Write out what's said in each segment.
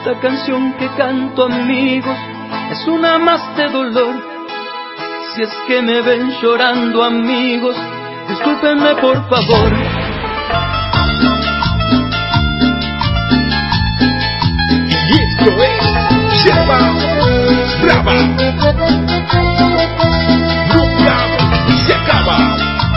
Esta canción que canto, amigos, es una más de dolor. Si es que me ven llorando, amigos, discúlpenme por favor. Y esto es Yerba Brava. Nunca se acaba.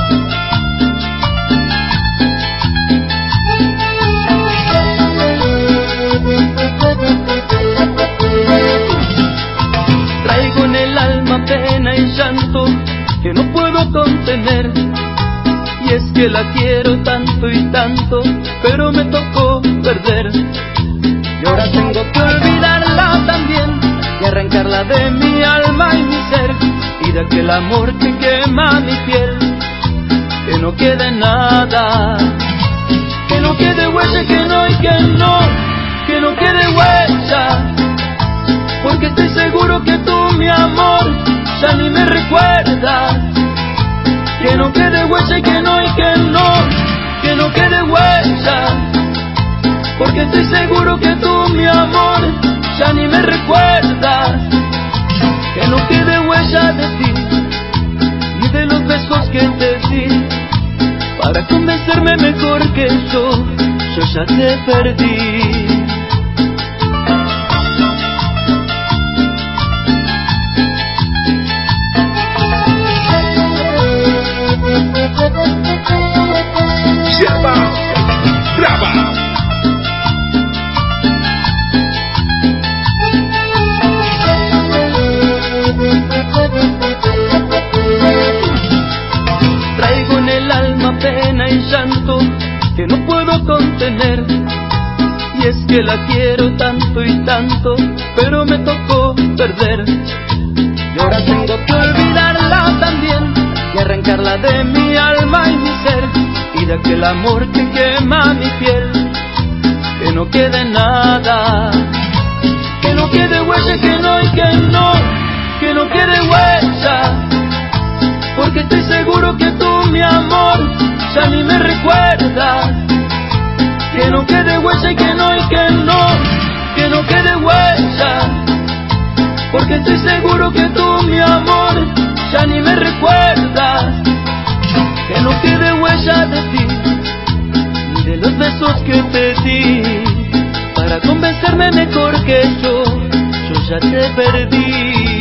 Traigo en el alma pena y llanto que no puedo contener. Y es que la quiero tanto y tanto, pero me tocó perder. Y ahora tengo que olvidarla también y arrancarla de mi alma y mi ser, y de aquel amor que quema mi piel, que no quede nada, que no quede huella, que no y que no, que no quede huella, porque estoy seguro que tú, mi amor, ya ni me recuerdas. Que no quede huella y que no que no quede huella, porque estoy seguro que tú, mi amor, ya ni me recuerdas. Que no quede huella de ti, ni de los besos que te di, para convencerme mejor que yo ya te perdí. Yerba Brava. Traigo en el alma pena y llanto que no puedo contener. Y es que la quiero tanto y tanto, pero me tocó perder. Y ahora tengo que olvidarla también y arrancarla de mi alma y mi ser, y de aquel amor que quema mi piel, que no quede nada, que no quede huella, que no y que no, que no quede huella, porque estoy seguro que tú, mi amor, ya ni me recuerdas. Que no quede huella y que no que no quede huella, porque estoy seguro que tú, mi amor, ya ni me recuerdas. Que no quede huella de ti, ni de los besos que te di, para convencerme mejor que yo ya te perdí.